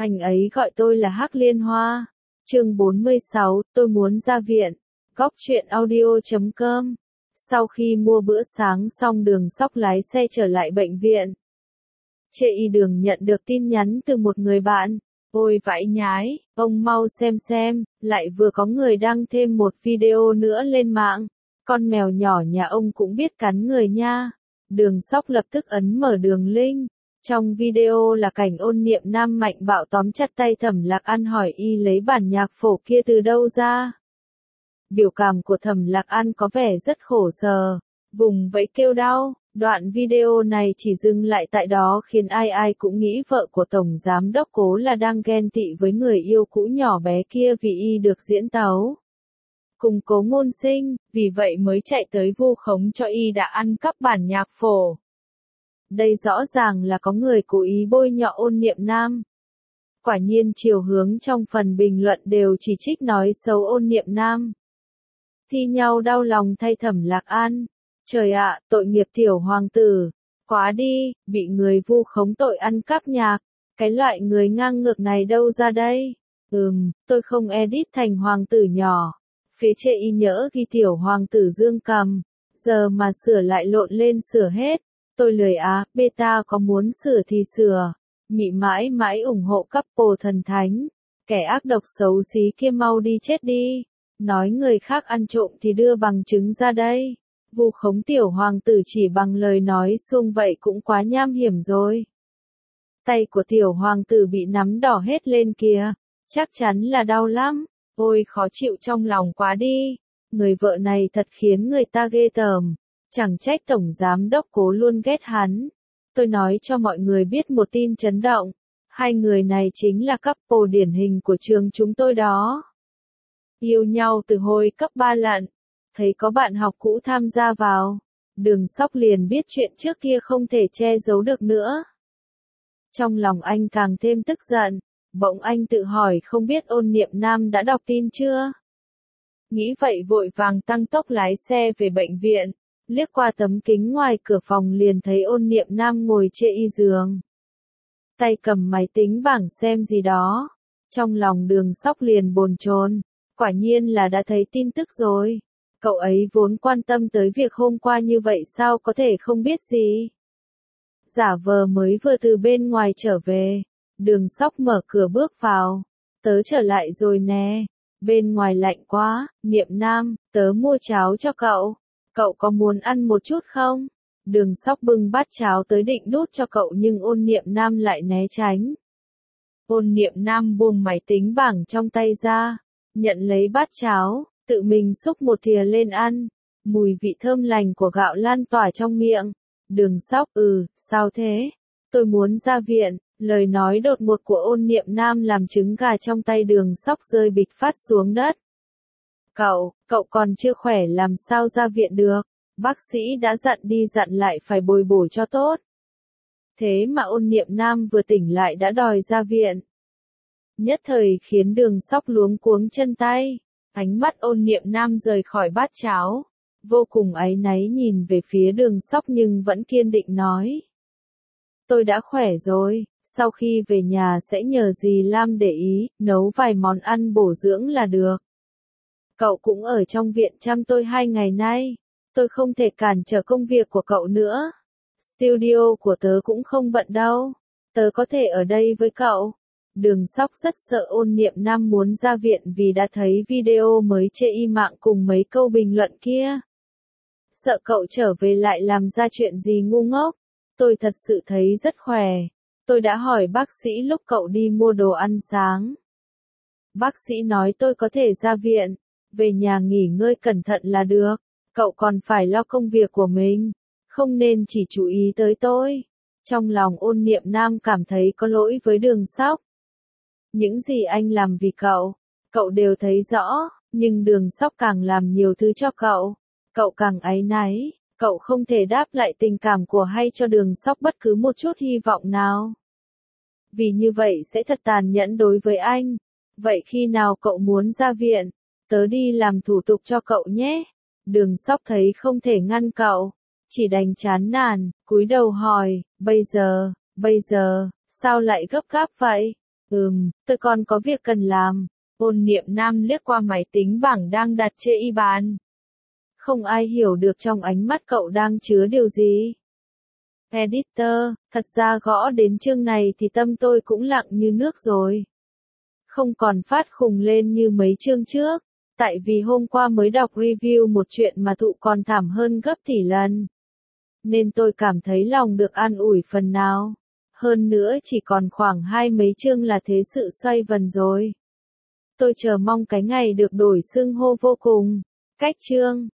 Anh ấy gọi tôi là Hắc Liên Hoa. Chương 46, tôi muốn ra viện. Góc truyện audio.com. Sau khi mua bữa sáng xong, Đường Sóc lái xe trở lại bệnh viện. Trên đường nhận được tin nhắn từ một người bạn. Ôi vãi nhái, ông mau xem, lại vừa có người đăng thêm một video nữa lên mạng. Con mèo nhỏ nhà ông cũng biết cắn người nha. Đường Sóc lập tức ấn mở đường link. Trong video là cảnh Ôn Niệm Nam mạnh bạo tóm chặt tay Thẩm Lạc An hỏi y lấy bản nhạc phổ kia từ đâu ra. Biểu cảm của Thẩm Lạc An có vẻ rất khổ sở, vùng vẫy kêu đau. Đoạn video này chỉ dừng lại tại đó khiến ai ai cũng nghĩ vợ của Tổng Giám Đốc Cố là đang ghen tị với người yêu cũ nhỏ bé kia vì y được diễn tấu cùng Cố Ngôn Sinh, vì vậy mới chạy tới vu khống cho y đã ăn cắp bản nhạc phổ. Đây rõ ràng là có người cố ý bôi nhọ Ôn Niệm Nam. Quả nhiên chiều hướng trong phần bình luận đều chỉ trích nói xấu Ôn Niệm Nam. Thi nhau đau lòng thay Thẩm Lạc An. Trời ạ, tội nghiệp tiểu hoàng tử. Quá đi, bị người vu khống tội ăn cắp nhạc. Cái loại người ngang ngược này đâu ra đây? Tôi không edit thành hoàng tử nhỏ. Phía trên y nhỡ ghi tiểu hoàng tử Dương Cầm. Giờ mà sửa lại lộn lên sửa hết. Tôi lười beta có muốn sửa thì sửa. Mị mãi mãi ủng hộ couple thần thánh. Kẻ ác độc xấu xí kia mau đi chết đi. Nói người khác ăn trộm thì đưa bằng chứng ra đây. Vu khống tiểu hoàng tử chỉ bằng lời nói suông vậy cũng quá nham hiểm rồi. Tay của tiểu hoàng tử bị nắm đỏ hết lên kìa. Chắc chắn là đau lắm. Ôi khó chịu trong lòng quá đi. Người vợ này thật khiến người ta ghê tởm. Chẳng trách Tổng Giám Đốc Cố luôn ghét hắn. Tôi nói cho mọi người biết một tin chấn động. Hai người này chính là couple điển hình của trường chúng tôi đó. Yêu nhau từ hồi cấp 3 lận. Thấy có bạn học cũ tham gia vào. Đường Sóc liền biết chuyện trước kia không thể che giấu được nữa. Trong lòng anh càng thêm tức giận. Bỗng anh tự hỏi không biết Ôn Niệm Nam đã đọc tin chưa? Nghĩ vậy vội vàng tăng tốc lái xe về bệnh viện. Liếc qua tấm kính ngoài cửa phòng liền thấy Ôn Niệm Nam ngồi trên y giường. Tay cầm máy tính bảng xem gì đó. Trong lòng Đường Sóc liền bồn chồn. Quả nhiên là đã thấy tin tức rồi. Cậu ấy vốn quan tâm tới việc hôm qua như vậy sao có thể không biết gì. Giả vờ mới vừa từ bên ngoài trở về. Đường Sóc mở cửa bước vào. Tớ trở lại rồi nè. Bên ngoài lạnh quá. Niệm Nam, tớ mua cháo cho cậu. Cậu có muốn ăn một chút không? Đường Sóc bưng bát cháo tới định đút cho cậu nhưng Ôn Niệm Nam lại né tránh. Ôn Niệm Nam buông máy tính bảng trong tay ra. Nhận lấy bát cháo, tự mình xúc một thìa lên ăn. Mùi vị thơm lành của gạo lan tỏa trong miệng. Đường Sóc, sao thế? Tôi muốn ra viện. Lời nói đột ngột của Ôn Niệm Nam làm trứng gà trong tay Đường Sóc rơi bịch phát xuống đất. Cậu còn chưa khỏe làm sao ra viện được, bác sĩ đã dặn đi dặn lại phải bồi bổ cho tốt. Thế mà Ôn Niệm Nam vừa tỉnh lại đã đòi ra viện. Nhất thời khiến Đường Sóc luống cuống chân tay, ánh mắt Ôn Niệm Nam rời khỏi bát cháo. Vô cùng áy náy nhìn về phía Đường Sóc nhưng vẫn kiên định nói. Tôi đã khỏe rồi, sau khi về nhà sẽ nhờ dì Lam để ý, nấu vài món ăn bổ dưỡng là được. Cậu cũng ở trong viện chăm tôi 2 ngày nay. Tôi không thể cản trở công việc của cậu nữa. Studio của tớ cũng không bận đâu. Tớ có thể ở đây với cậu. Đường Sóc rất sợ Ôn Niệm Nam muốn ra viện vì đã thấy video mới trên y mạng cùng mấy câu bình luận kia. Sợ cậu trở về lại làm ra chuyện gì ngu ngốc. Tôi thật sự thấy rất khỏe. Tôi đã hỏi bác sĩ lúc cậu đi mua đồ ăn sáng. Bác sĩ nói tôi có thể ra viện. Về nhà nghỉ ngơi cẩn thận là được. Cậu còn phải lo công việc của mình. Không nên chỉ chú ý tới tôi. Trong lòng Ôn Niệm Nam cảm thấy có lỗi với Đường Sóc. Những gì anh làm vì cậu đều thấy rõ. Nhưng Đường Sóc càng làm nhiều thứ cho cậu càng áy náy. Cậu không thể đáp lại tình cảm của hay cho Đường Sóc bất cứ một chút hy vọng nào. Vì như vậy sẽ thật tàn nhẫn đối với anh. Vậy khi nào cậu muốn ra viện? Tớ đi làm thủ tục cho cậu nhé. Đường Sóc thấy không thể ngăn cậu. Chỉ đành chán nản, cúi đầu hỏi, bây giờ, sao lại gấp gáp vậy? Tôi còn có việc cần làm. Ôn Niệm Nam liếc qua máy tính bảng đang đặt trên y bàn. Không ai hiểu được trong ánh mắt cậu đang chứa điều gì. Editor, thật ra gõ đến chương này thì tâm tôi cũng lặng như nước rồi. Không còn phát khùng lên như mấy chương trước. Tại vì hôm qua mới đọc review một chuyện mà Thụ còn thảm hơn gấp tỷ lần. Nên tôi cảm thấy lòng được an ủi phần nào. Hơn nữa chỉ còn khoảng 20 chương là thế sự xoay vần rồi. Tôi chờ mong cái ngày được đổi xưng hô vô cùng. Cách chương